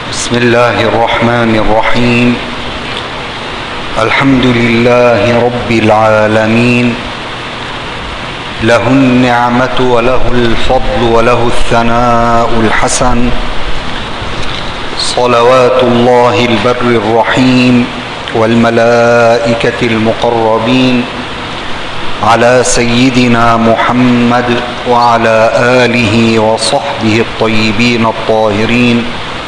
بسم الله الرحمن الرحيم. الحمد لله رب العالمين، له النعمة وله الفضل وله الثناء الحسن، صلوات الله البر الرحيم والملائكة المقربين على سيدنا محمد وعلى آله وصحبه الطيبين الطاهرين.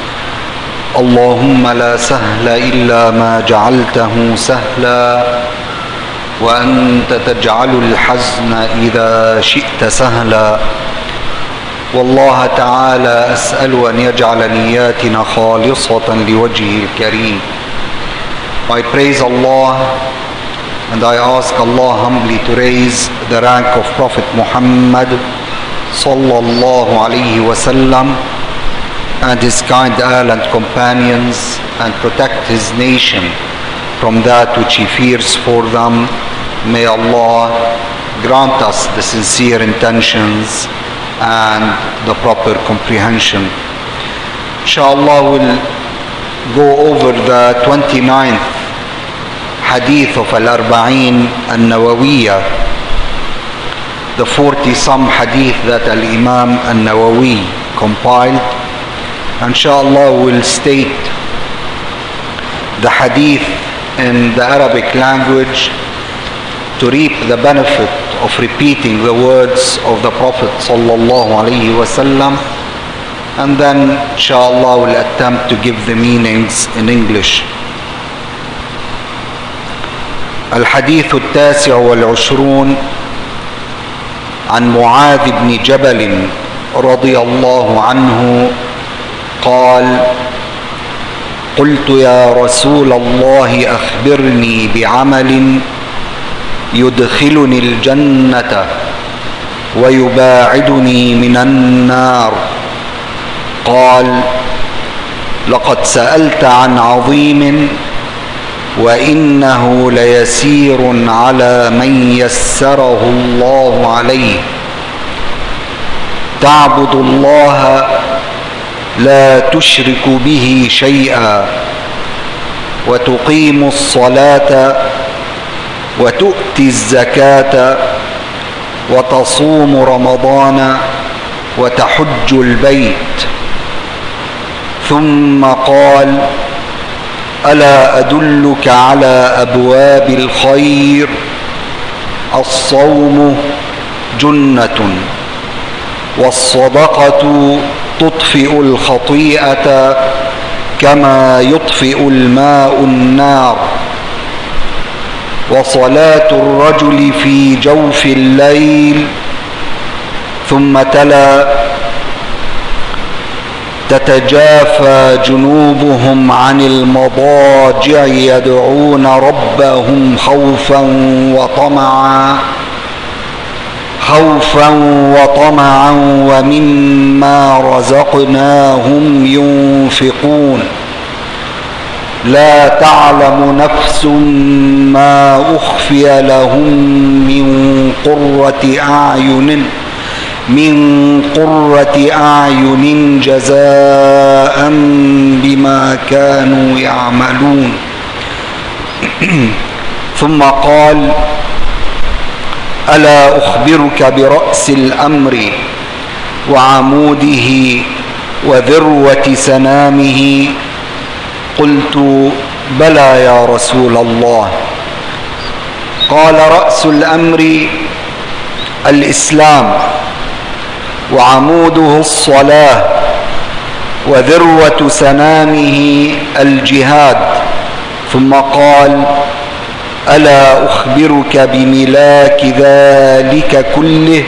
اللهم لا سهل إلا ما جعلته سهلا، وأنت تجعل الحزن إذا شئت سهلا. والله تعالى أسأل أن يجعل نياتنا خالصة لوجهه الكريم. I praise Allah and I ask Allah humbly to raise the rank of Prophet Muhammad sallallahu alayhi wa sallam and his kind Ahl and companions, and protect his nation from that which he fears for them. May Allah grant us the sincere intentions and the proper comprehension. Inshallah, we'll go over the 29th hadith of Al-Arba'in Al-Nawawiyah, the 40-some hadith that Al-Imam Al-Nawawi compiled. Inshallah, we'll state the hadith in the Arabic language to reap the benefit of repeating the words of the Prophet sallallahu alaihi wasallam, and then inshallah we'll attempt to give the meanings in English. الحديث التاسع والعشرون عن معاذ بن جبل رضي الله عنه قال: قلت يا رسول الله أخبرني بعمل يدخلني الجنة ويباعدني من النار. قال: لقد سألت عن عظيم وإنه ليسير على من يسره الله عليه. تعبد الله لا تشرك به شيئا، وتقيم الصلاة وتؤتي الزكاة وتصوم رمضان وتحج البيت. ثم قال: ألا أدلك على أبواب الخير؟ الصوم جنة، والصدقة تطفئ الخطيئة كما يطفئ الماء النار، وصلاة الرجل في جوف الليل. ثم تلا: تتجافى جنوبهم عن المضاجع يدعون ربهم خوفا وطمعا ومما رزقناهم ينفقون. لا تعلم نفس ما أخفي لهم من قرة أعين جزاء بما كانوا يعملون. ثم قال: ألا أخبرك برأس الأمر وعموده وذروة سنامه؟ قلت: بلى يا رسول الله. قال: رأس الأمر الإسلام، وعموده الصلاة، وذروة سنامه الجهاد. ثم قال: ألا أخبرك بملاك ذلك كله؟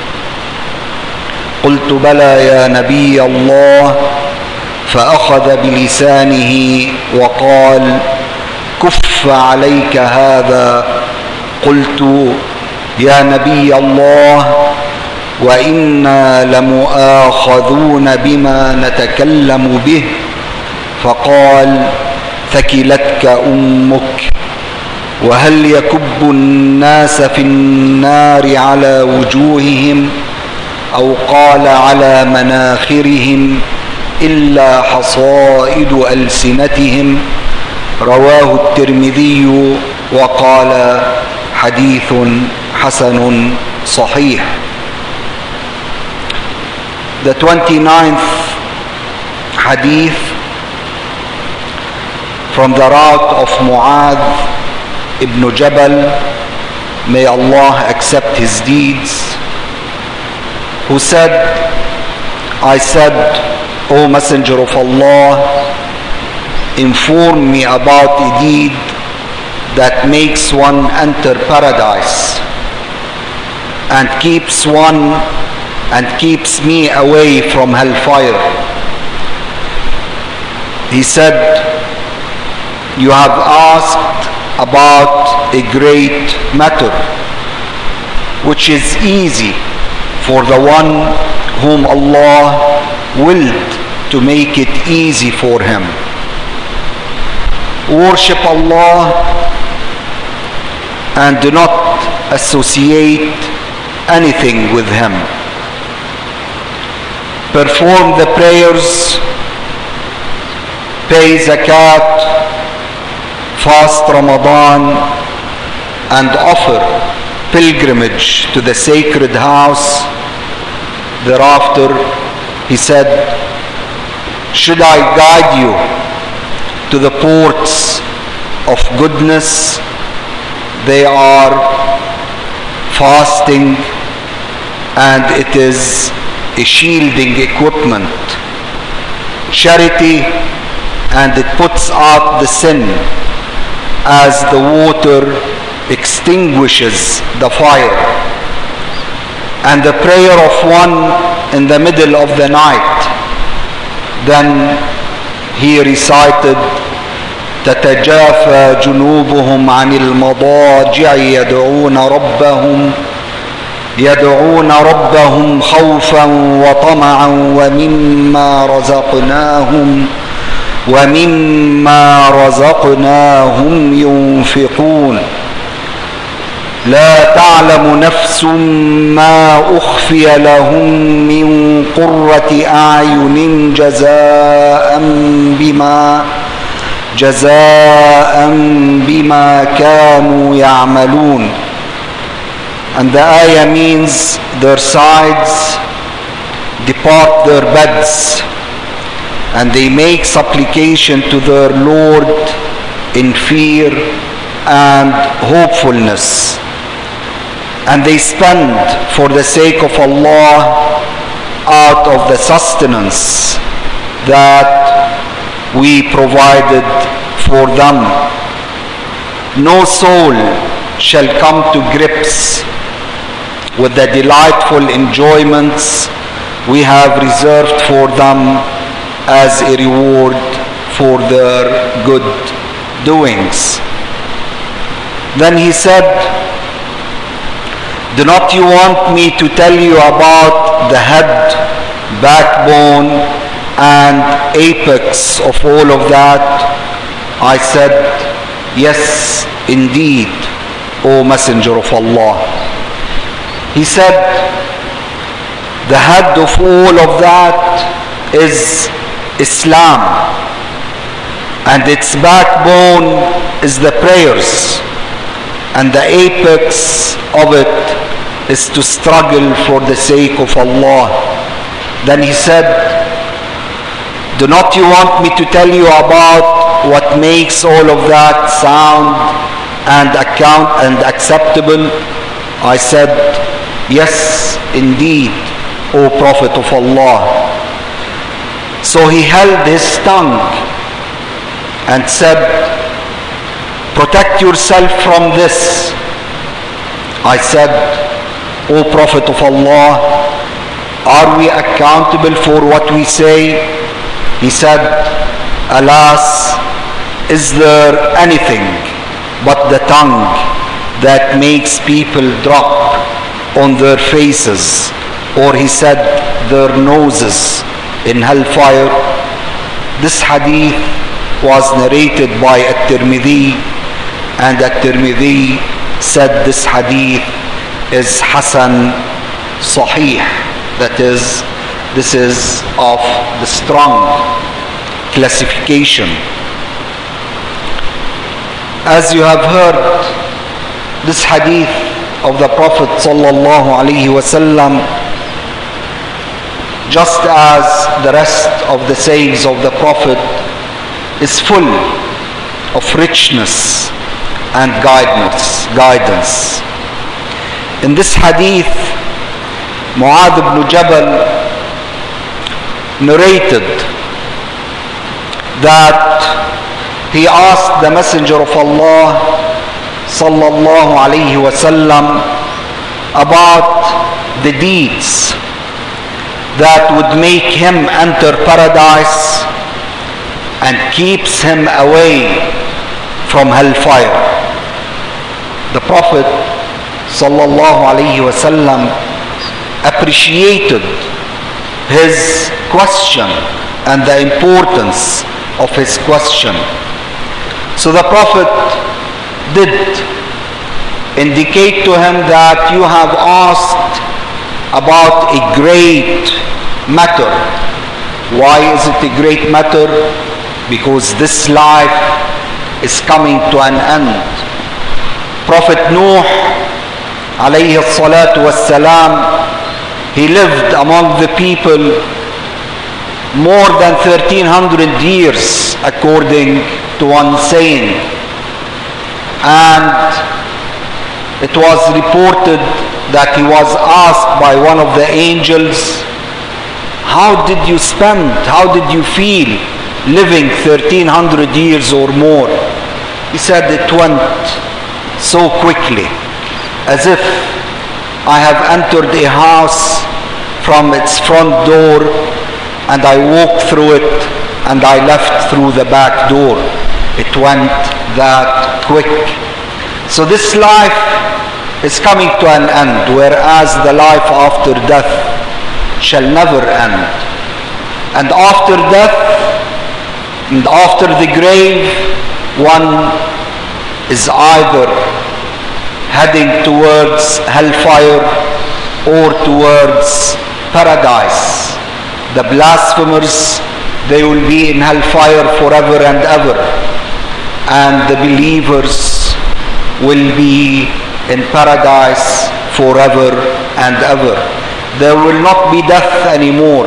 قلت: بلى يا نبي الله. فأخذ بلسانه وقال: كف عليك هذا. قلت: يا نبي الله، وإنا لمؤاخذون بما نتكلم به. فقال: ثكلتك أمك. وهل يكب الناس في النار على وجوههم أو قال على مناخرهم إلا حصائد ألسنتهم رواه الترمذي وقال حديث حسن صحيح. The 29th hadith from the route of Mu'adh ibn Jabal, may Allah accept his deeds, who said, I said, O Messenger of Allah, inform me about a deed that makes one enter paradise and keeps me away from hellfire. He said, you have asked about a great matter, which is easy for the one whom Allah willed to make it easy for him. Worship Allah and do not associate anything with Him. Perform the prayers, pay zakat, fast Ramadan, and offer pilgrimage to the sacred house. Thereafter, he said, should I guide you to the ports of goodness? They are fasting, and it is a shielding equipment. Charity, and it puts out the sin as the water extinguishes the fire. And the prayer of one in the middle of the night, then he recited, تتجافى جنوبهم عن المضاجع يدعون ربهم خوفا وطمعا ومما رزقناهم ينفقون لا تعلم نفس ما أخفي لهم من قرة أعين جزاء بما كانوا يعملون. And the ayah means their sides depart their beds, and they make supplication to their Lord in fear and hopefulness. And they spend for the sake of Allah out of the sustenance that we provided for them. No soul shall come to grips with the delightful enjoyments we have reserved for them as a reward for their good doings. Then he said, do not you want me to tell you about the head, backbone, and apex of all of that? I said, yes, indeed, O Messenger of Allah. He said, the head of all of that is Islam, and its backbone is the prayers, and the apex of it is to struggle for the sake of Allah. Then he said, do not you want me to tell you about what makes all of that sound and acceptable? I said, yes, indeed, O Prophet of Allah. So he held his tongue and said, protect yourself from this. I said, O Prophet of Allah, are we accountable for what we say? He said, alas, is there anything but the tongue that makes people drop on their faces, or he said their noses in hellfire? This hadith was narrated by At-Tirmidhi, and At-Tirmidhi said this hadith is Hasan Sahih, that is, This is of the strong classification. As you have heard, this hadith of the Prophet sallallahu alaihi wasallam, just as the rest of the sayings of the Prophet, is full of richness and guidance. In this hadith, Mu'adh ibn Jabal narrated that he asked the Messenger of Allah sallallahu alaihi wasallam about the deeds that would make him enter paradise and keeps him away from hellfire. The Prophet sallallahu alaihi wasallam appreciated his question and the importance of his question. So the Prophet did indicate to him that you have asked about a great matter. Why is it a great matter? Because this life is coming to an end. Prophet Nuh alayhi salatu wassalam, he lived among the people more than 1300 years according to one saying, and it was reported that he was asked by one of the angels, how did you feel living 1300 years or more? He said, it went so quickly, as if I have entered a house from its front door and I walked through it and I left through the back door. It went that quick. So this life is coming to an end, whereas the life after death shall never end. And after death and after the grave, one is either heading towards hellfire or towards paradise. The blasphemers, they will be in hellfire forever and ever, and the believers will be in paradise forever and ever. There will not be death anymore.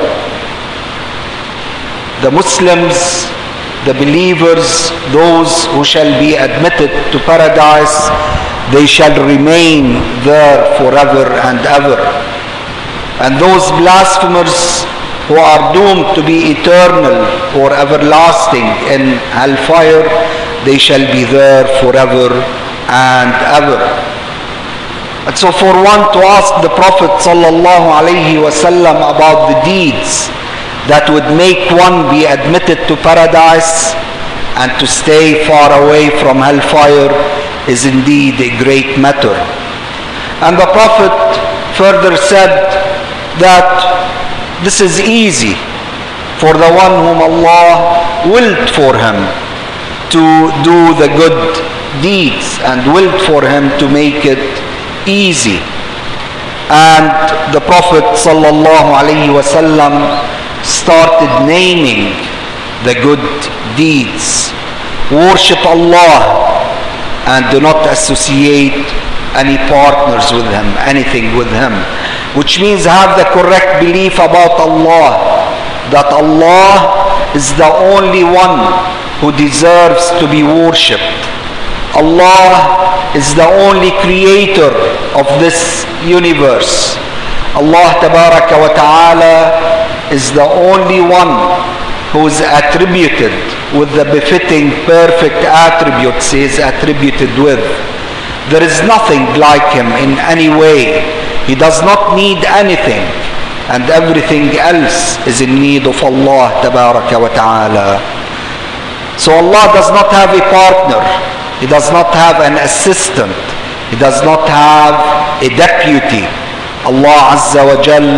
The Muslims, the believers, those who shall be admitted to paradise, they shall remain there forever and ever. And those blasphemers who are doomed to be eternal or everlasting in hellfire, they shall be there forever and ever. And so for one to ask the Prophet sallallahu alaihi wasallam about the deeds that would make one be admitted to paradise and to stay far away from hellfire is indeed a great matter. And the Prophet further said that this is easy for the one whom Allah willed for him to do the good deeds and willed for him to make it easy. And the Prophet sallallahu alaihi wasallam started naming the good deeds. Worship Allah and do not associate any partners with him, anything with him, which means have the correct belief about Allah, that Allah is the only one who deserves to be worshipped. Allah is the only creator of this universe. Allah tabaraka wa ta'ala is the only one who is attributed with the befitting perfect attributes he is attributed with. There is nothing like him in any way. He does not need anything, and everything else is in need of Allah tabaraka wa ta'ala. So Allah does not have a partner. He does not have an assistant. He does not have a deputy. Allah Azza wa Jal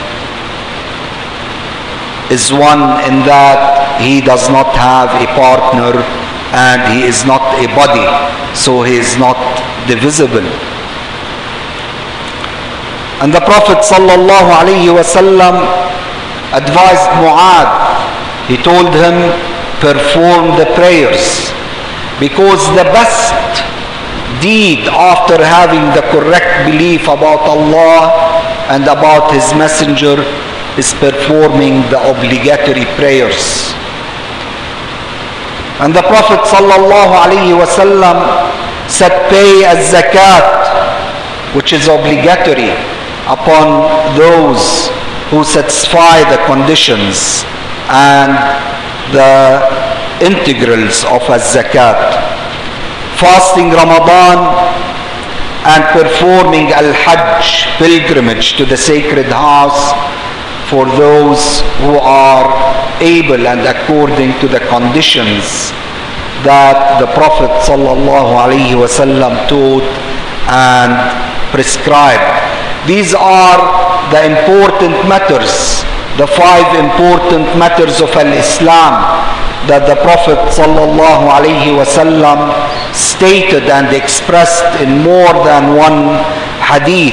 is one in that he does not have a partner and he is not a body, so he is not divisible. And the Prophet sallallahu alaihi wasallam advised Mu'adh. He told him, perform the prayers, because the best deed after having the correct belief about Allah and about His Messenger is performing the obligatory prayers. And the Prophet ﷺ said, pay as zakat, which is obligatory upon those who satisfy the conditions and the integrals of az-zakat. Fasting Ramadan and performing al-Hajj, pilgrimage to the sacred house, for those who are able and according to the conditions that the Prophet ﷺ taught and prescribed. These are the important matters, the 5 important matters of al-Islam that the Prophet ﷺ stated and expressed in more than one hadith.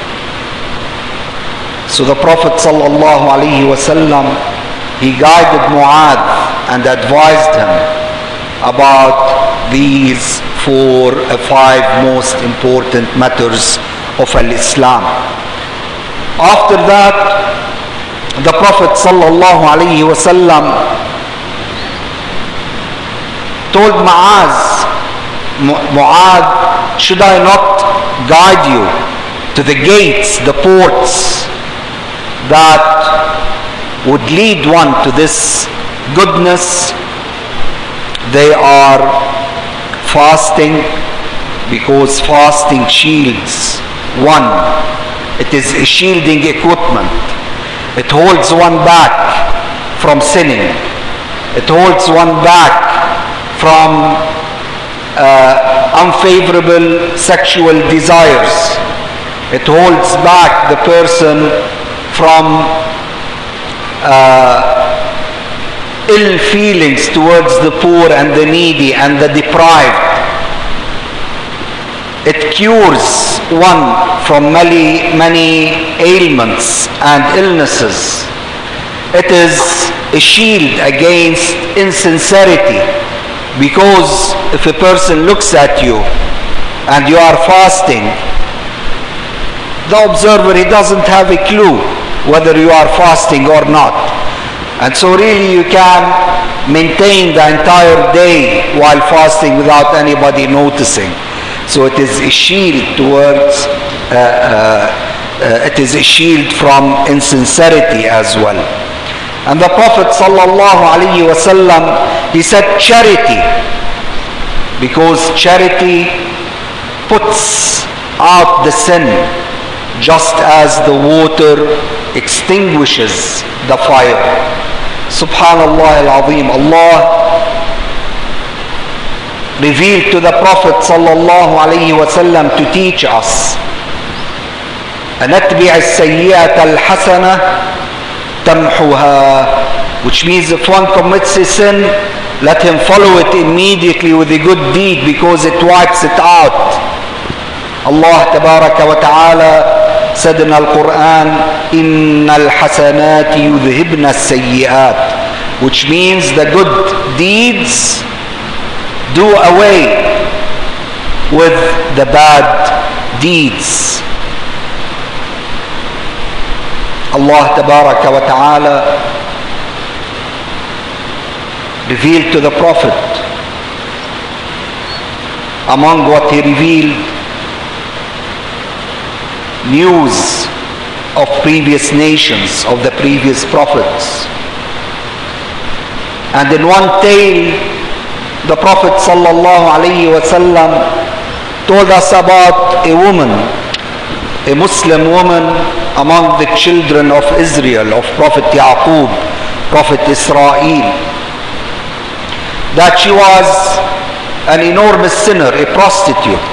So the Prophet ﷺ, he guided Mu'adh and advised him about these 5 most important matters of al-Islam. After that, the Prophet ﷺ told Mu'adh, should I not guide you to the gates, the ports that would lead one to this goodness? They are fasting, because fasting shields one. It is a shielding equipment. It holds one back from sinning. It holds one back from unfavorable sexual desires. It holds back the person from ill feelings towards the poor and the needy and the deprived. It cures one from many ailments and illnesses. It is a shield against insincerity, because if a person looks at you and you are fasting, the observer, he doesn't have a clue whether you are fasting or not. And so really you can maintain the entire day while fasting without anybody noticing. So it is a shield towards, it is a shield from insincerity as well. And the Prophet ﷺ, he said charity, because charity puts out the sin, just as the water extinguishes the fire. Subhanallah al-Azim. Allah revealed to the Prophet ﷺ to teach us, أَنَتْبِعِ السَّيِّئَةَ الْحَسَنَةَ تَمْحُهَا, which means if one commits a sin, let him follow it immediately with a good deed, because it wipes it out. Allah Tabaraka wa Ta'ala said in Al-Quran, إِنَّ الْحَسَنَاتِ يُذْهِبْنَ السَّيِّئَاتِ, which means the good deeds do away with the bad deeds. Allah Tabaraka wa Ta'ala revealed to the Prophet, among what he revealed, news of previous nations, of the previous prophets. And in one tale, the Prophet ﷺ told us about a woman, a Muslim woman among the children of Israel, of Prophet Yaqub, Prophet Israel, that she was an enormous sinner, a prostitute.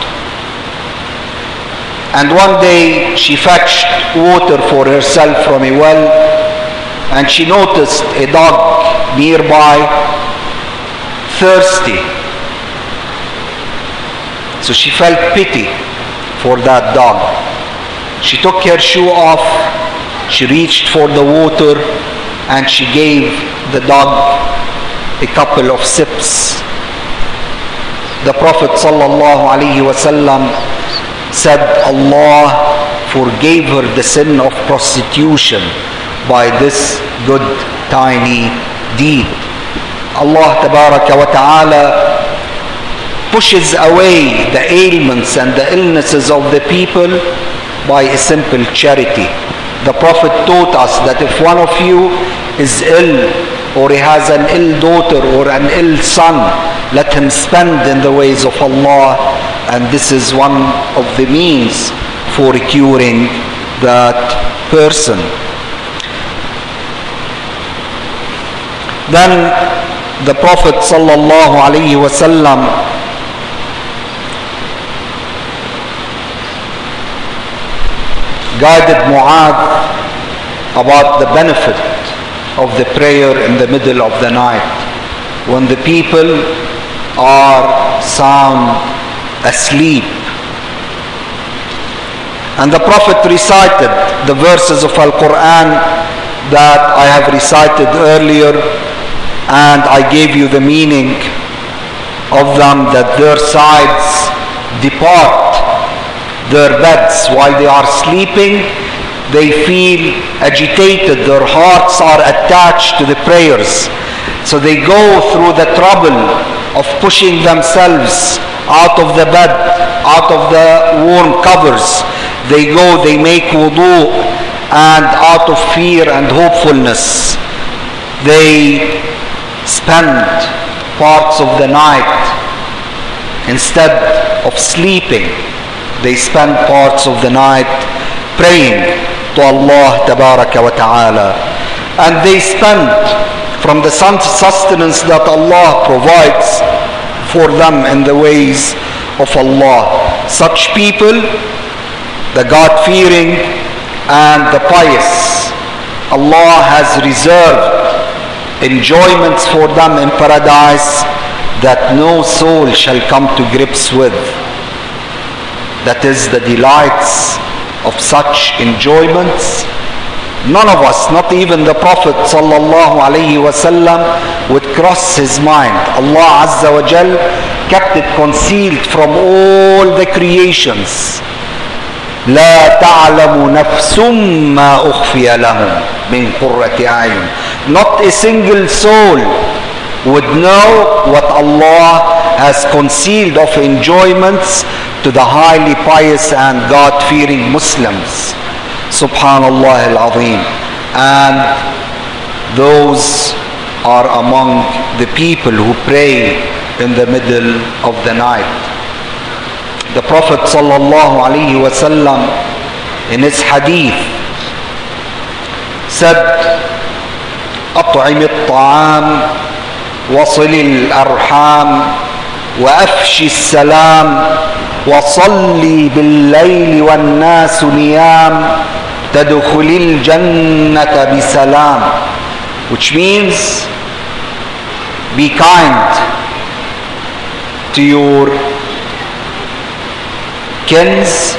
And one day she fetched water for herself from a well, and she noticed a dog nearby, thirsty. So she felt pity for that dog. She took her shoe off, she reached for the water, and she gave the dog a couple of sips. The Prophet ﷺ said Allah forgave her the sin of prostitution by this good tiny deed. Allah Tabaraka wa Ta'ala pushes away the ailments and the illnesses of the people by a simple charity. The Prophet taught us that if one of you is ill, or he has an ill daughter or an ill son, let him spend in the ways of Allah, and this is one of the means for curing that person. Then the Prophet sallallahu alaihi wasallam guided Mu'adh about the benefit of the prayer in the middle of the night when the people are sound asleep. And the Prophet recited the verses of Al-Quran that I have recited earlier, and I gave you the meaning of them, that their sides depart their beds while they are sleeping. They feel agitated, their hearts are attached to the prayers, so they go through the trouble of pushing themselves out of the bed, out of the warm covers. They go, they make wudu, and out of fear and hopefulness they spend parts of the night, instead of sleeping, they spend parts of the night praying to Allah Tabaraka wa Ta'ala, and they spend from the sustenance that Allah provides for them in the ways of Allah. Such people, the God-fearing and the pious, Allah has reserved enjoyments for them in paradise that no soul shall come to grips with. That is the delights of such enjoyments. None of us, not even the Prophet sallallahu alaihi wasallam, would cross his mind. Allah Azza wa Jal kept it concealed from all the creations. لا تعلم نفس ما أخفي لهم من قرة أعين. Not a single soul would know what Allah has concealed of enjoyments to the highly pious and God-fearing Muslims. Subhanallah al-Azim. And those are among the people who pray in the middle of the night. The Prophet sallallahu alaihi wasallam in his hadith said, أطعم الطعام وصل الأرحام وأفش السلام وصلي بالليل والناس نيام تدخل الجنة بسلام. Which means, be kind to your kins,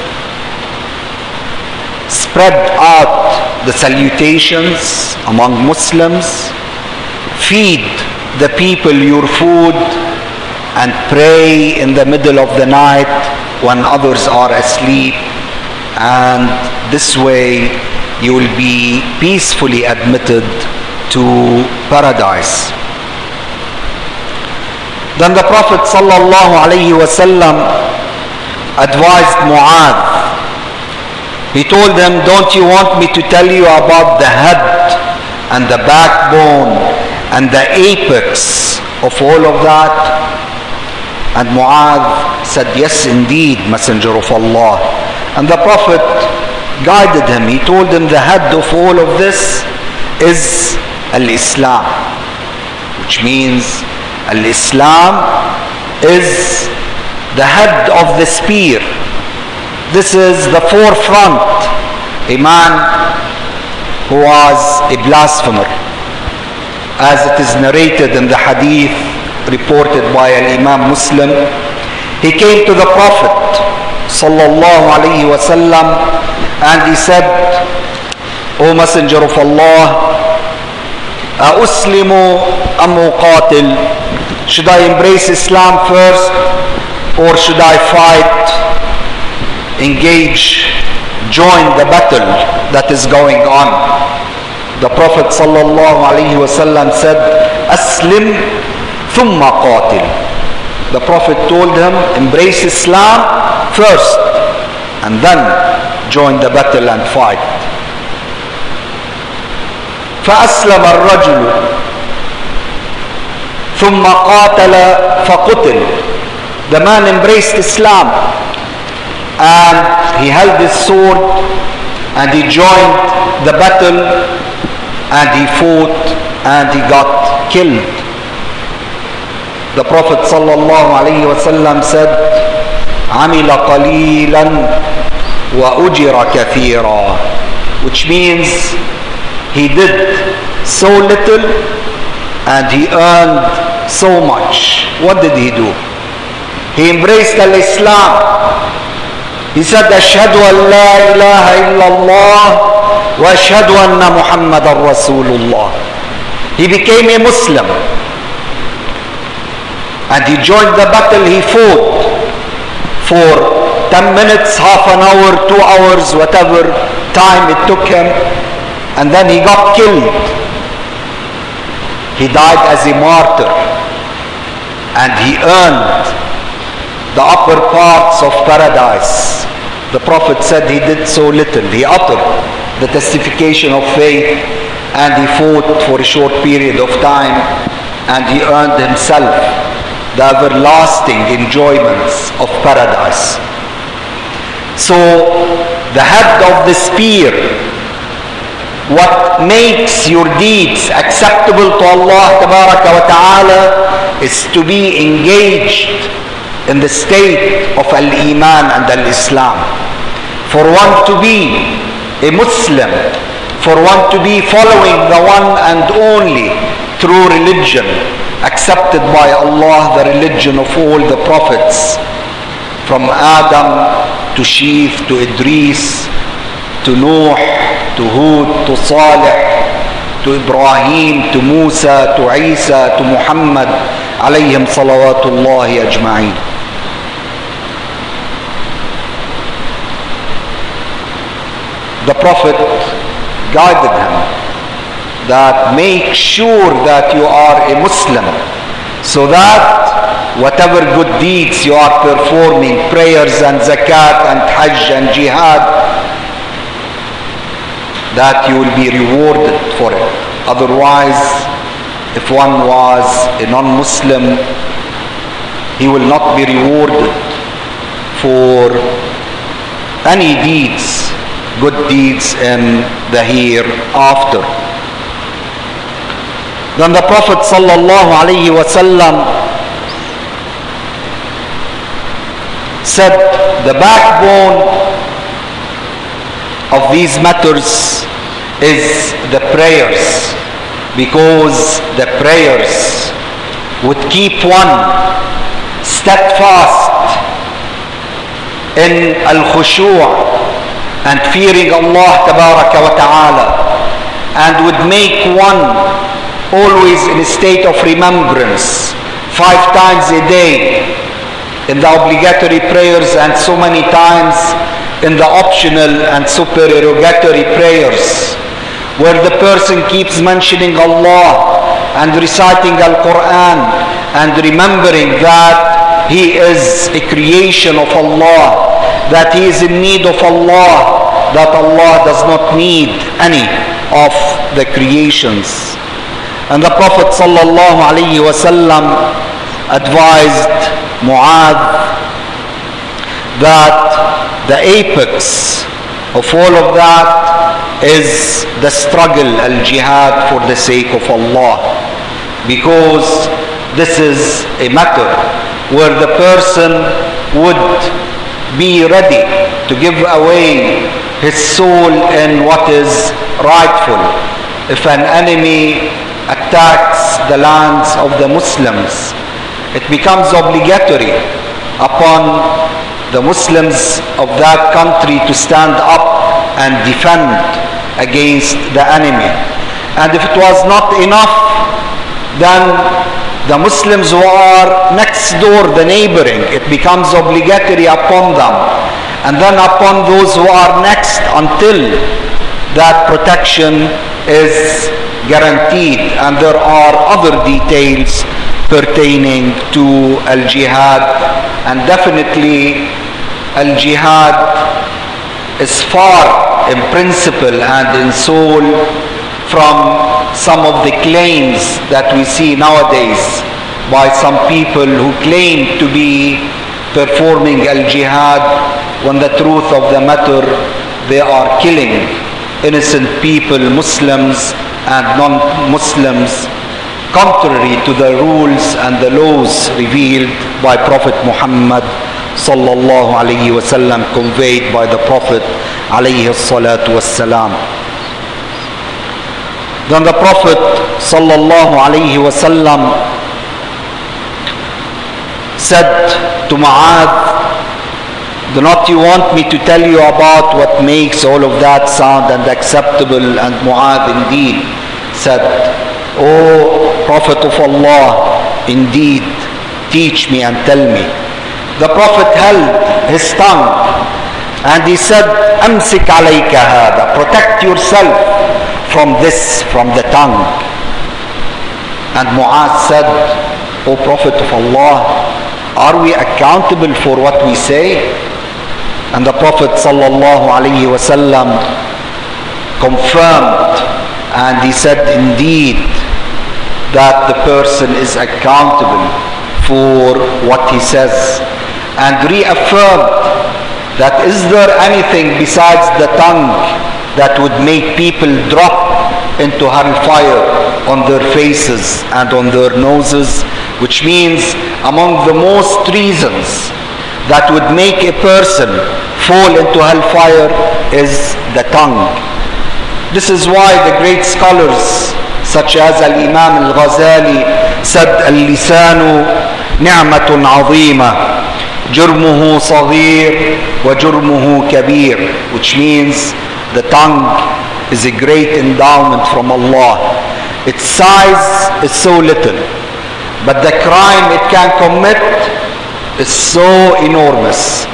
spread out the salutations among Muslims, feed the people your food, and pray in the middle of the night when others are asleep, and this way you will be peacefully admitted to paradise. Then the Prophet sallallahu alaihi wasallam advised Mu'adh. He told him, don't you want me to tell you about the head and the backbone and the apex of all of that? And Mu'adh said, yes indeed, Messenger of Allah. And the Prophet guided him. He told him the head of all of this is Al-Islam, which means Al-Islam is the head of the spear. This is the forefront. A man who was a blasphemer, as it is narrated in the hadith reported by Imam Muslim. He came to the Prophet sallallahu alaihi wasallam and he said, O Messenger of Allah, أأسلم أم أقاتل? Should I embrace Islam first, or should I fight, engage, join the battle that is going on? The Prophet sallallahu alaihi wasallam said, Aslim thumma qatil. The Prophet told him, embrace Islam first and then join the battle and fight. فأسلم الرجل ثم قاتل فقتل. The man embraced Islam and he held his sword and he joined the battle and he fought and he got killed. The Prophet sallallahu alaihi wasallam said, عمل قليلا وأجر كثيرا, which means he did so little and he earned so much. What did he do? He embraced al-Islam. He said, أشهد أن لا إله إلا الله وأشهد أن محمد رسول الله. He became a Muslim and he joined the battle. He fought for 10 minutes, half an hour, 2 hours, whatever time it took him, and then he got killed. He died as a martyr and he earned the upper parts of paradise. The Prophet said he did so little. He uttered the testification of faith and he fought for a short period of time and he earned himself the everlasting enjoyments of paradise. So the head of the spear, what makes your deeds acceptable to Allah Tabaraka wa Ta'ala, is to be engaged in the state of al-Iman and al-Islam. For one to be a Muslim, for one to be following the one and only true religion accepted by Allah, the religion of all the prophets, from Adam to Sheeth to Idris to Nuh to Hud to Salih to Ibrahim to Musa to Isa to Muhammad alayhim salawatullahi ajma'in. The Prophet guided him that make sure that you are a Muslim, so that whatever good deeds you are performing, prayers and zakat and hajj and jihad, that you will be rewarded for it. Otherwise, if one was a non-Muslim, he will not be rewarded for any deeds, good deeds in the hereafter. Then the Prophet sallallahu alaihi wasallam said the backbone of these matters is the prayers, because the prayers would keep one steadfast in al-khushu' and fearing Allah Tabaraka wa Ta'ala, and would make one always in a state of remembrance 5 times a day in the obligatory prayers and so many times in the optional and supererogatory prayers, where the person keeps mentioning Allah and reciting Al-Quran and remembering that he is a creation of Allah, that he is in need of Allah, that Allah does not need any of the creations. And the Prophet sallallahu alaihi wasallam advised Mu'adh that the apex of all of that is the struggle, al-jihad, for the sake of Allah, because this is a matter where the person would be ready to give away his soul in what is rightful. If an enemy attacks the lands of the Muslims, it becomes obligatory upon the Muslims of that country to stand up and defend against the enemy. And if it was not enough, then the Muslims who are next door, the neighboring, it becomes obligatory upon them. And then upon those who are next, until that protection is guaranteed. And there are other details pertaining to al-jihad. And definitely al-jihad is far in principle and in soul from some of the claims that we see nowadays by some people who claim to be performing al-jihad, when the truth of the matter, they are killing innocent people, Muslims and non-Muslims, contrary to the rules and the laws revealed by Prophet Muhammad sallallahu alayhi wasallam, conveyed by the Prophet alayhi salatu wassalam. Then the Prophet sallallahu alayhi wasallam said to Mu'adh, do not you want me to tell you about what makes all of that sound and acceptable? And Mu'adh indeed said, O Prophet of Allah, indeed, teach me and tell me. The Prophet held his tongue and he said, Amsik alayka hada, protect yourself from this, from the tongue. And Mu'adh said, O Prophet of Allah, are we accountable for what we say? And the Prophet sallallahu alayhi wasallam confirmed, and he said, indeed, that the person is accountable for what he says, and reaffirmed that is there anything besides the tongue that would make people drop into hellfire on their faces and on their noses, which means among the most reasons that would make a person fall into hellfire is the tongue. This is why the great scholars such as Al-Imam Al-Ghazali said, Al-lisanu ni'matun 'azima, jurmuhu saghir wa jurmuhu kabir, which means the tongue is a great endowment from Allah. Its size is so little, but the crime it can commit is so enormous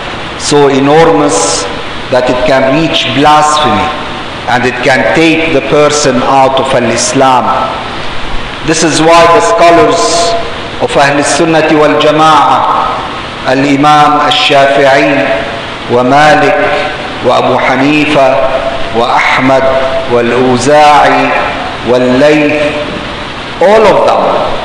that it can reach blasphemy, and it can take the person out of al-Islam. This is why the scholars of Ahl Sunnati wal Jama'ah, Al-Imam Al-Shafi'i wa Malik wa Abu Hanifa wa Ahmad wal-Uza'i wal-Layth, all of them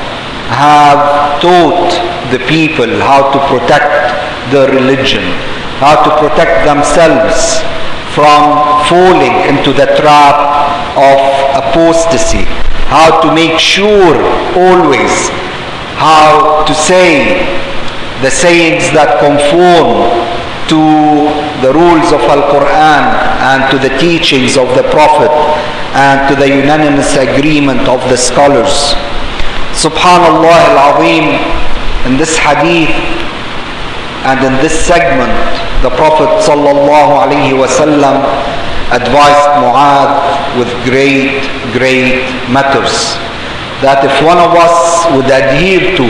have taught the people how to protect their religion, how to protect themselves from falling into the trap of apostasy, how to make sure always how to say the sayings that conform to the rules of Al-Quran and to the teachings of the Prophet and to the unanimous agreement of the scholars. Subhanallah al-Azim, in this hadith and in this segment, the Prophet sallallahu alaihi wasallam advised Mu'adh with great matters that if one of us would adhere to,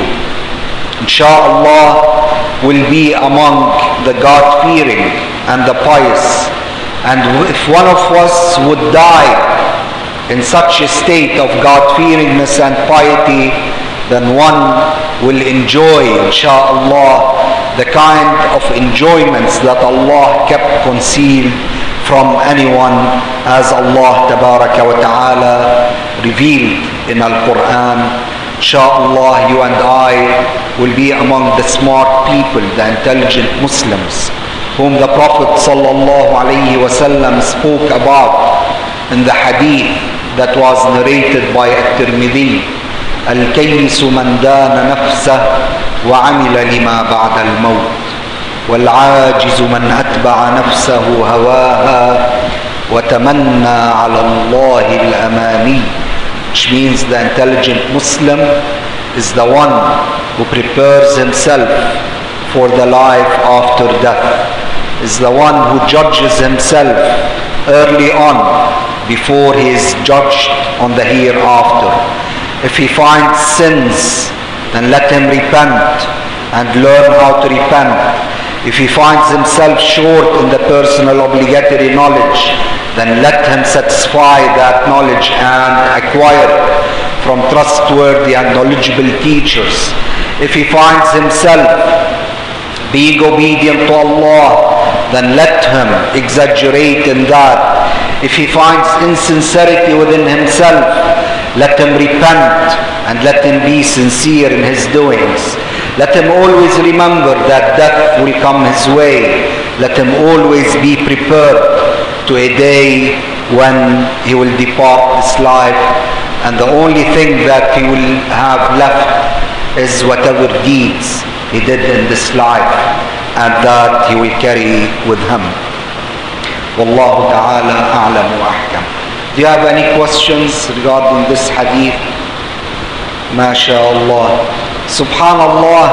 inshallah, will be among the God-fearing and the pious. And if one of us would die in such a state of God-fearingness and piety, then one will enjoy, inshallah, the kind of enjoyments that Allah kept concealed from anyone, as Allah tabaraka wa ta'ala revealed in Al-Quran. Inshallah, you and I will be among the smart people, the intelligent Muslims, whom the Prophet sallallahu alayhi wasallam spoke about in the hadith that was narrated by At-Tirmidhi. الكيس من دان نفسه وعمل لما بعد الموت والعاجز من أتبع نفسه هواها وتمنى على الله الأماني, which means the intelligent Muslim is the one who prepares himself for the life after death, is the one who judges himself early on before he is judged on the hereafter. If he finds sins, then let him repent and learn how to repent. If he finds himself short in the personal obligatory knowledge, then let him satisfy that knowledge and acquire from trustworthy and knowledgeable teachers. If he finds himself being obedient to Allah, then let him exaggerate in that. If he finds insincerity within himself, let him repent and let him be sincere in his doings. Let him always remember that death will come his way. Let him always be prepared to a day when he will depart this life, and the only thing that he will have left is whatever deeds he did in this life, and that he will carry with him. Wallahu ta'ala a'lam wa ahkam. Do you have any questions regarding this hadith? MashaAllah. Subhanallah.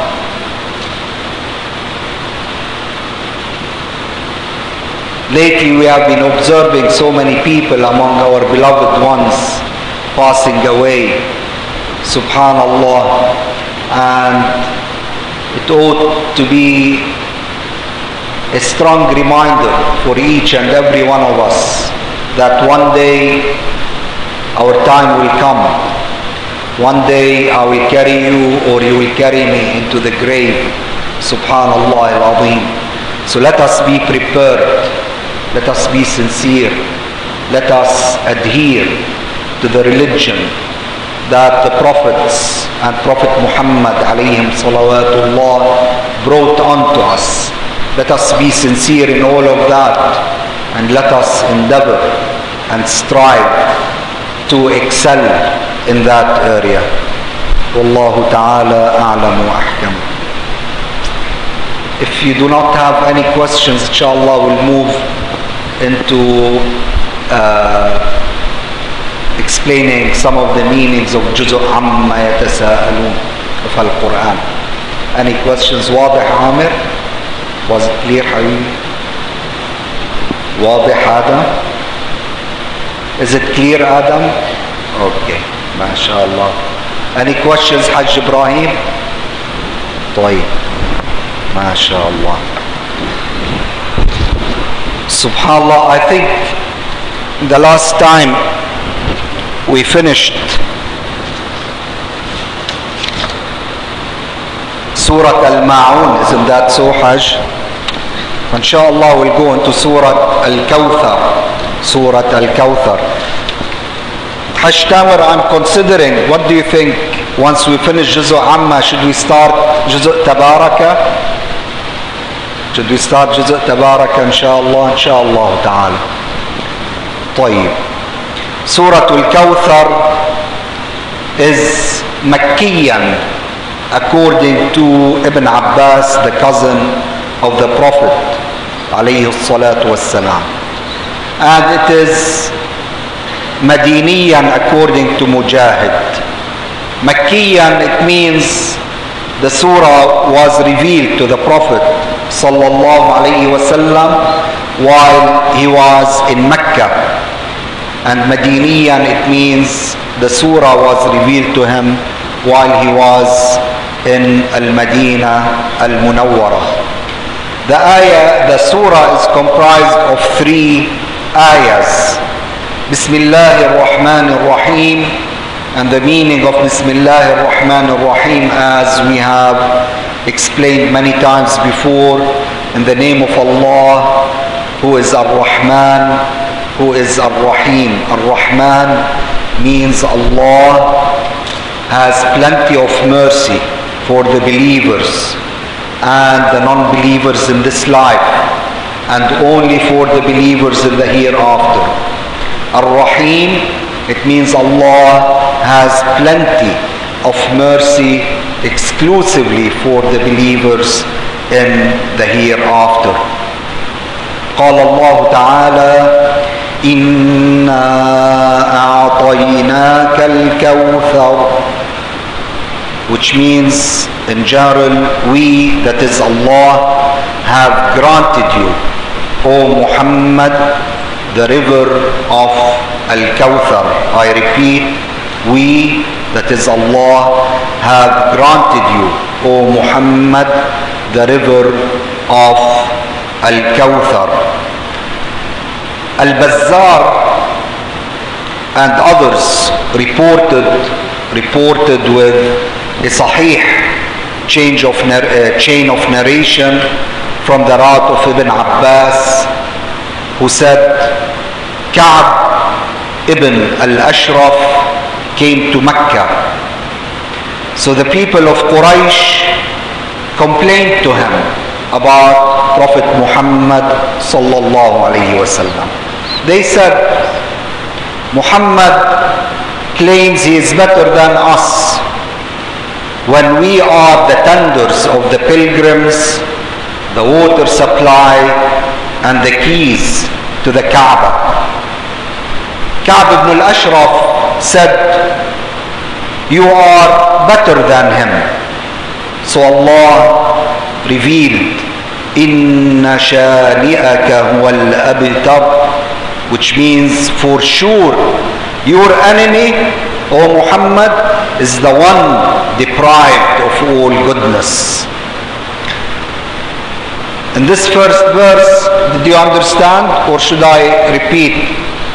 Lately we have been observing so many people among our beloved ones passing away. Subhanallah. And it ought to be a strong reminder for each and every one of us that one day our time will come. One day I will carry you, or you will carry me into the grave. Subhanallah al-Azim. So let us be prepared. Let us be sincere. Let us adhere to the religion that the prophets and Prophet Muhammad alayhim salawatullah brought unto us. Let us be sincere in all of that, and let us endeavor and strive to excel in that area. Wallahu ta'ala a'lam wa ahkam. If you do not have any questions, inshallah we'll move into explaining some of the meanings of Juzu' Amma Yatasa'alun of Al-Quran. Any questions? واضح عامر? Was it clear حبيبي? واضح Adam? Is it clear Adam? Okay, MashaAllah. Any questions Hajj Ibrahim? طيب, MashaAllah. Subhanallah, I think the last time we finished Surah Al-Ma'un, isn't that so, Hajj? Inshallah we'll go into Surah Al-Kawthar. Surah Al-Kawthar. Hajj Tamer, I'm considering, what do you think? Once we finish Juzu' Amma, should we start Juzu' Tabaraka? Should we start Juzu' Tabaraka, inshallah? Inshallah ta'ala. طيب. Surah Al-Kawthar is Makkiyan, according to Ibn Abbas, the cousin of the Prophet alayhi salatu wassalam. And it is Madiniyan according to Mujahid. Makkiyan, it means the surah was revealed to the Prophet sallallahu alayhi wasallam while he was in Mecca. And Madiniyan, it means the surah was revealed to him while he was in Al-Madinah Al-Munawwara. The surah is comprised of 3 ayahs. Bismillahir Rahmanir Rahim, and the meaning of Bismillahir Rahmanir Rahim, as we have explained many times before, in the name of Allah, who is Ar-Rahman, who is Ar-Rahim. Ar-Rahman means Allah has plenty of mercy for the believers and the non-believers in this life, and only for the believers in the hereafter. Ar-Rahim, it means Allah has plenty of mercy exclusively for the believers in the hereafter. قال الله تعالى إنا أعطيناك الكوثر, which means in general, we, that is Allah, have granted you, O Muhammad, the river of Al-Kawthar. I repeat, we, that is Allah, have granted you, O Muhammad, the river of Al-Kawthar. Al-Bazzar and others reported with a sahih chain of narration from the route of Ibn Abbas, who said Ka'b ibn al-Ashraf came to Mecca. So the people of Quraysh complained to him about Prophet Muhammad sallallahu alayhi wasallam. They said, Muhammad claims he is better than us when we are the tenders of the pilgrims, the water supply, and the keys to the Kaaba. Ka'b ibn al-Ashraf said, you are better than him. So Allah revealed, Inna shani'aka huwa al-abtar, which means for sure your enemy, O Muhammad, is the one deprived of all goodness. In this first verse, did you understand, or should I repeat?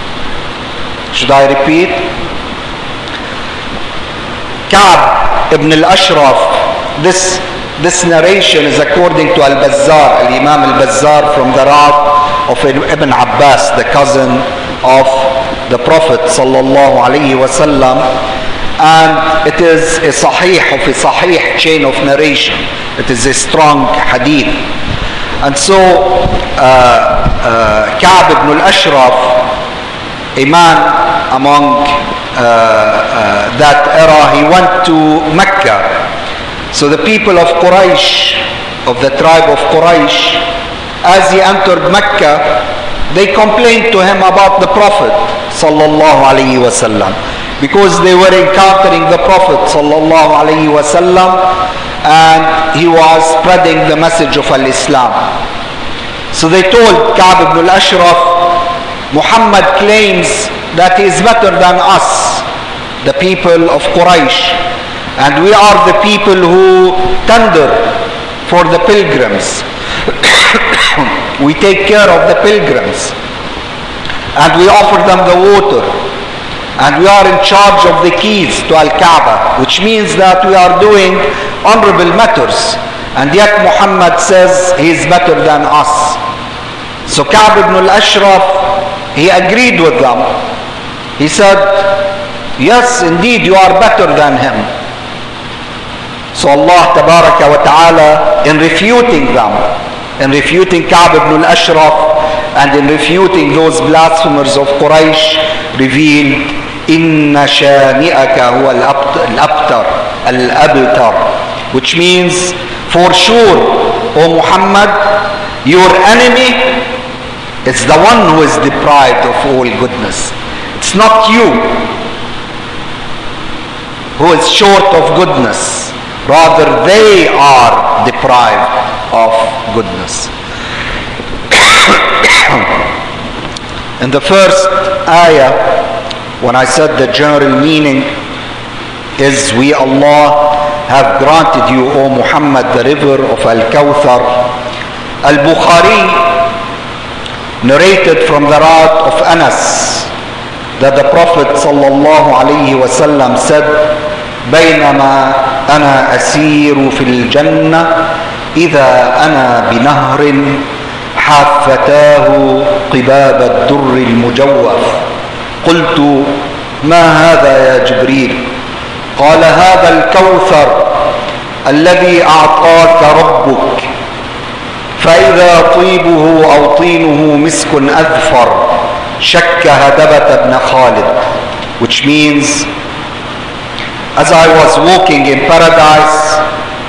Ka'b ibn al-Ashraf, this narration is according to Al-Bazzar, Al-Imam Al-Bazzar, from the route of Ibn Abbas, the cousin of the Prophet sallallahu alaihi wasallam, and it is a sahih chain of narration. It is a strong hadith. And so Ka'b ibn al-Ashraf, a man among that era, he went to Mecca. So the people of Quraysh, of the tribe of Quraysh, as he entered Mecca, they complained to him about the Prophet sallallahu alaihi wasallam, because they were encountering the Prophet sallallahu alaihi wasallam, and he was spreading the message of al-Islam. So they told Ka'b ibn al-Ashraf, Muhammad claims that he is better than us, the people of Quraysh, and we are the people who tender for the pilgrims. We take care of the pilgrims, and we offer them the water, and we are in charge of the keys to Al-Kaaba, which means that we are doing honorable matters, and yet Muhammad says he is better than us. So Ka'b ibn al-Ashraf, he agreed with them. He said, yes, indeed you are better than him. So Allah tabaraka wa ta'ala, in refuting them, in refuting Ka'b ibn al-Ashraf, and in refuting those blasphemers of Quraysh, revealed, Inna shani'aka huwa al-abtar, which means, for sure, O Muhammad, your enemy is the one who is deprived of all goodness. It's not you who is short of goodness. Rather, they are deprived of goodness. In the first ayah, when I said the general meaning is, we Allah have granted you, O Muhammad, the river of Al-Kawthar. Al-Bukhari narrated from the route of Anas that the Prophet sallallahu alayhi wasallam said, بينما أنا أسير في الجنة إذا أنا بنهر حافتاه قباب الدر المجوف قلت ما هذا يا جبريل؟ قال هذا الكوثر الذي أعطاك ربك، فإذا طيبه أو طينه مسك أذفر شك هدبة بن خالد, which means, as I was walking in paradise,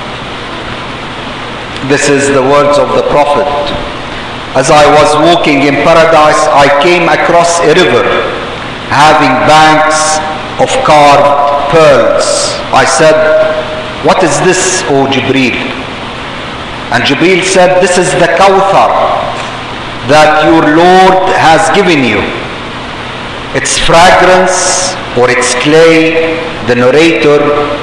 this is the words of the Prophet, as I was walking in paradise, I came across a river having banks of carved pearls. I said, what is this, O Jibreel? And Jibreel said, this is the Kawthar. that your Lord has given you. Its fragrance or its clay, the narrator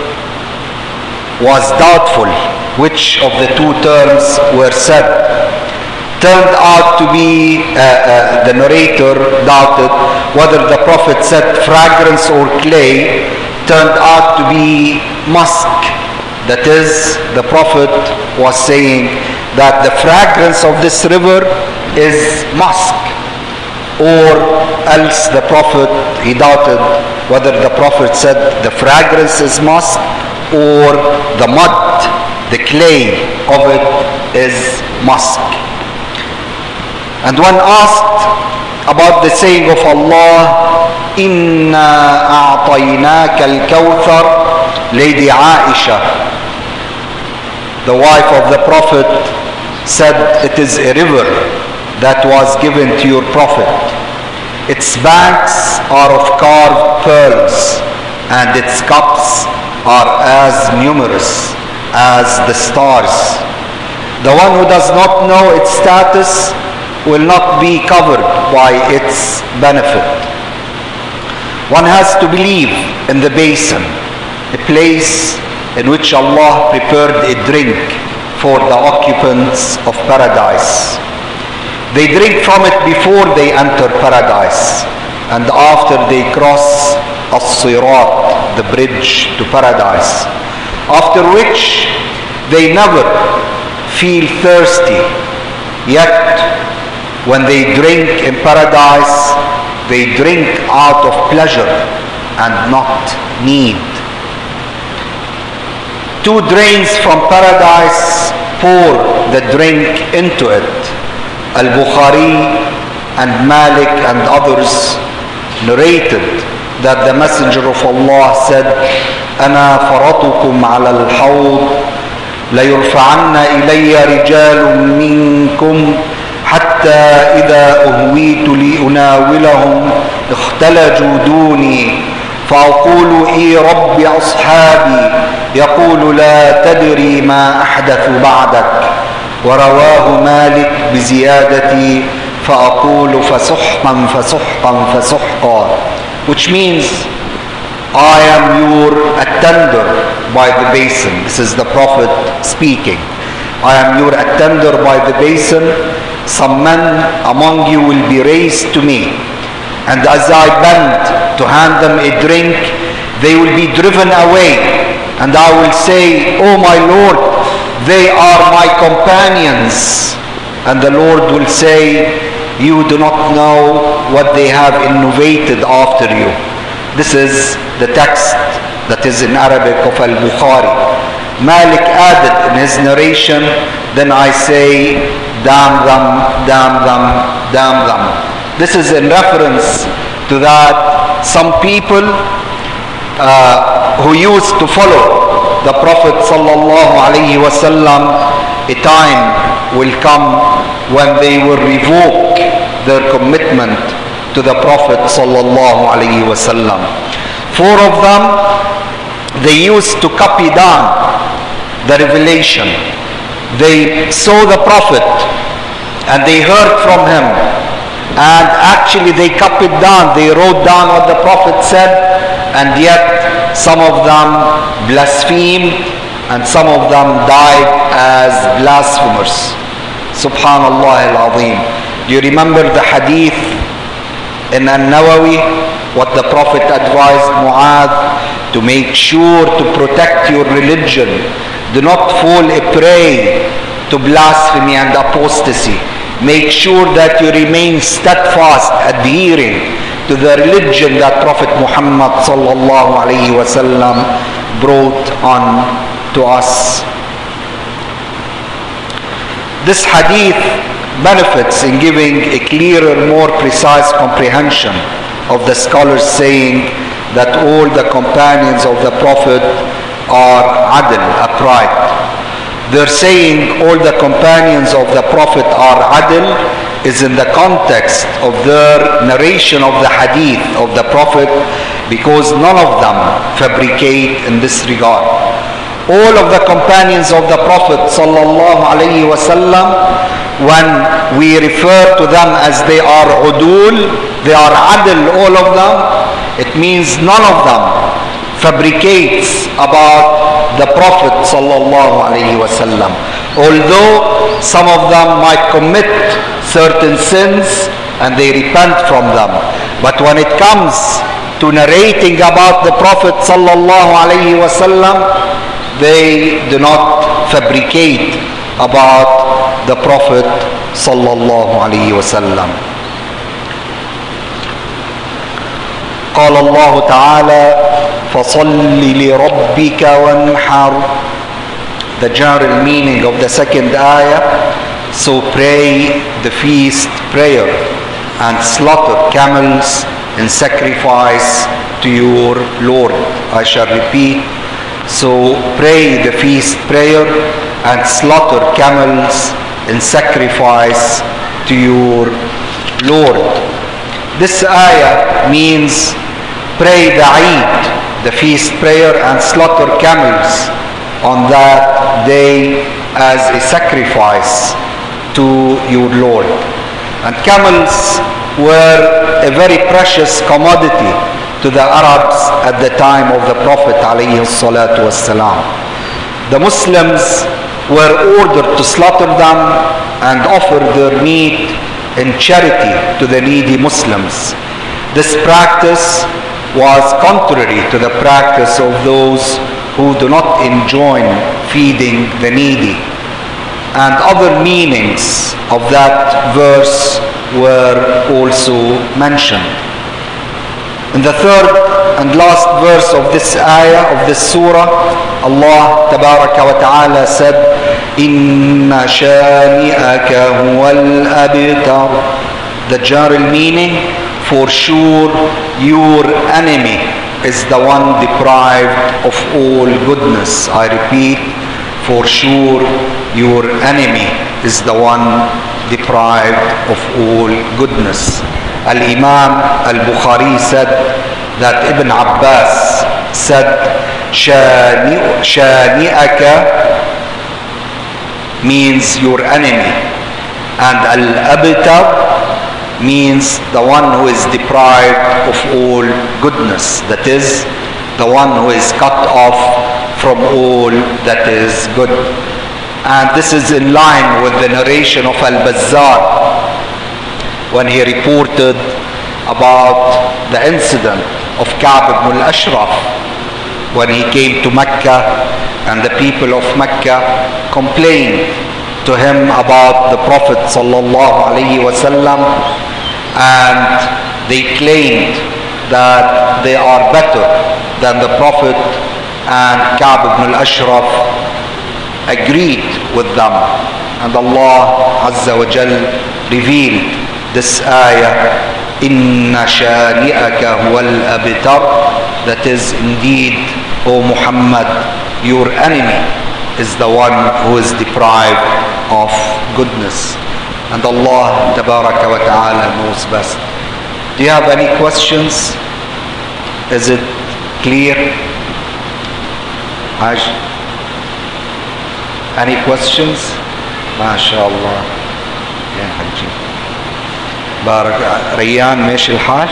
was doubtful which of the two terms were said. Turned out to be, the narrator doubted whether the Prophet said fragrance or clay. Turned out to be musk. That is, the Prophet was saying that the fragrance of this river is musk. Or else the Prophet, he doubted whether the Prophet said the fragrance is musk or the mud, the clay of it is musk. And when asked about the saying of Allah, Inna a'tainaka al-kawthar, Lady Aisha, the wife of the Prophet, said it is a river that was given to your Prophet. Its banks are of carved pearls, and its cups are as numerous as the stars. The one who does not know its status will not be covered by its benefit. One has to believe in the basin, a place in which Allah prepared a drink for the occupants of paradise. They drink from it before they enter paradise and after they cross As-Sirat, the bridge to paradise, after which they never feel thirsty. Yet when they drink in paradise, they drink out of pleasure and not need. Two drains from paradise pour the drink into it. Al-Bukhari and Malik and others narrated that the Messenger of Allah said, أَنَا فَرَطُكُمْ عَلَى الْحَوْضِ لَيُرْفَعَنَّ إِلَيَّ رِجَالٌ مِّنكُمْ حتى إذا أهويت لأناولهم اختلجوا دوني فأقول إي رب أصحابي يقول لا تدري ما أحدث بعدك ورواه مالك بزيادة فأقول فسحقا فسحقا فسحقا, which means I am your attender by the basin. This is the Prophet speaking. I am your attender by the basin. Some men among you will be raised to me, and as I bend to hand them a drink, they will be driven away, and I will say, Oh my Lord, they are my companions. And the Lord will say, you do not know what they have innovated after you. This is the text that is in Arabic of Al-Bukhari. Malik added in his narration, then I say, damn them, damn them, damn them. This is in reference to that some people who used to follow the Prophet sallallahu alaihi wasallam, a time will come when they will revoke their commitment to the Prophet sallallahu alaihi wasallam. Four of them, they used to copy down the revelation. They saw the Prophet and they heard from him, and actually they copied down, they wrote down what the Prophet said, and yet some of them blasphemed and some of them died as blasphemers. Subhanallah al-Azim. Do you remember the hadith in An-Nawawi, what the Prophet advised Mu'adh to make sure to protect your religion? Do not fall a prey to blasphemy and apostasy. Make sure that you remain steadfast, adhering to the religion that Prophet Muhammad sallallahu alaihi wasallam brought on to us. This hadith benefits in giving a clearer, more precise comprehension of the scholars saying that all the companions of the Prophet are adl, upright. They're saying all the companions of the Prophet are adl is in the context of their narration of the hadith of the Prophet, because none of them fabricate in this regard. All of the companions of the Prophet sallallahu alaihi wasallam when we refer to them as they are udul, they are adl, all of them, it means none of them fabricates about the Prophet sallallahu alaihi wasallam. Although some of them might commit certain sins and they repent from them, but when it comes to narrating about the Prophet sallallahu alaihi wasallam, they do not fabricate about the Prophet sallallahu alaihi wasallam. قال الله تعالى فصل لربك وانحر. The general meaning of the second ayah, so pray the feast prayer and slaughter camels in sacrifice to your Lord. I shall repeat, so pray the feast prayer and slaughter camels in sacrifice to your Lord. This ayah means pray the Eid, the feast prayer, and slaughter camels on that day as a sacrifice to your Lord. And camels were a very precious commodity to the Arabs at the time of the Prophet alayhi salatu wassalam. The Muslims were ordered to slaughter them and offer their meat in charity to the needy Muslims. This practice was contrary to the practice of those who do not enjoin feeding the needy. And other meanings of that verse were also mentioned. In the third and last verse of this ayah, of this surah, Allah tabaraka wa ta'ala said, Inna shani'aka huwal abtar. The general meaning, for sure your enemy is the one deprived of all goodness. I repeat, for sure your enemy is the one deprived of all goodness. Al-Imam al-Bukhari said that Ibn Abbas said, Shani'aka means your enemy, and al-abtar means the one who is deprived of all goodness, that is, the one who is cut off from all that is good. And this is in line with the narration of Al-Bazzar when he reported about the incident of Ka'b ibn al-Ashraf when he came to Mecca and the people of Mecca complained to him about the Prophet sallallahu alaihi wasallam, and they claimed that they are better than the Prophet, and Ka'b ibn al-Ashraf agreed with them, and Allah Azza wa Jal revealed this ayah, Inna shani'aka huwal abtar, that is, indeed, O Muhammad, your enemy is the one who is deprived of goodness. And Allah Tabaraka wa Ta'ala knows best. Do you have any questions? Is it clear? Any questions? MashaAllah. Ya Hajji. Barak. Rayyan, ماشي الحال؟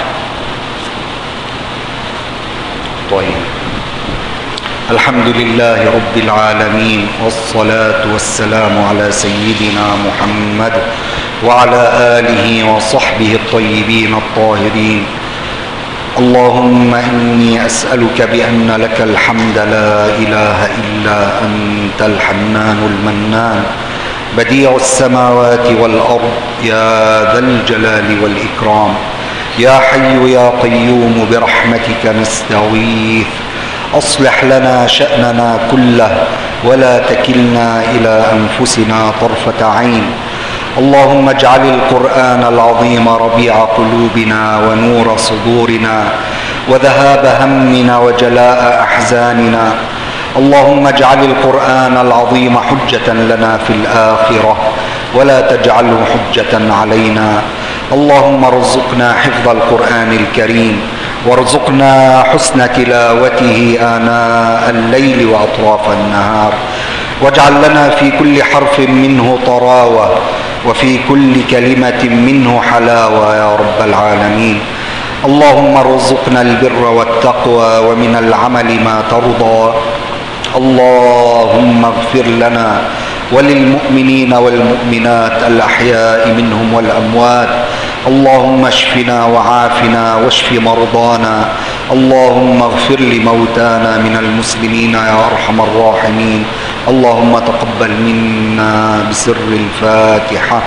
طيب. الحمد لله رب العالمين والصلاة والسلام على سيدنا محمد وعلى آله وصحبه الطيبين الطاهرين. اللهم إني أسألك بأن لك الحمد لا إله إلا أنت الحنان المنان بديع السماوات والأرض يا ذا الجلال والإكرام يا حي يا قيوم برحمتك نستغيث أصلح لنا شأننا كله ولا تكلنا إلى أنفسنا طرفة عين. اللهم اجعل القرآن العظيم ربيع قلوبنا ونور صدورنا وذهاب همنا وجلاء أحزاننا. اللهم اجعل القرآن العظيم حجة لنا في الآخرة ولا تجعله حجة علينا. اللهم ارزقنا حفظ القرآن الكريم وارزقنا حسن تلاوته آناء الليل وأطراف النهار واجعل لنا في كل حرف منه طراوة وفي كل كلمة منه حلاوة يا رب العالمين. اللهم ارزقنا البر والتقوى ومن العمل ما ترضى. اللهم اغفر لنا وللمؤمنين والمؤمنات الأحياء منهم والأموات. اللهم اشفنا وعافنا واشف مرضانا. اللهم اغفر لموتانا من المسلمين يا أرحم الراحمين. اللهم تقبل منا بسر الفاتحة.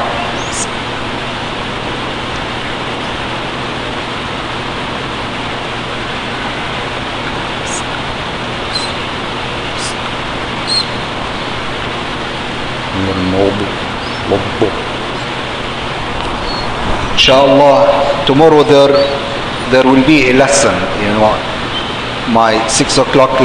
Inshallah, tomorrow there will be a lesson, my 6 o'clock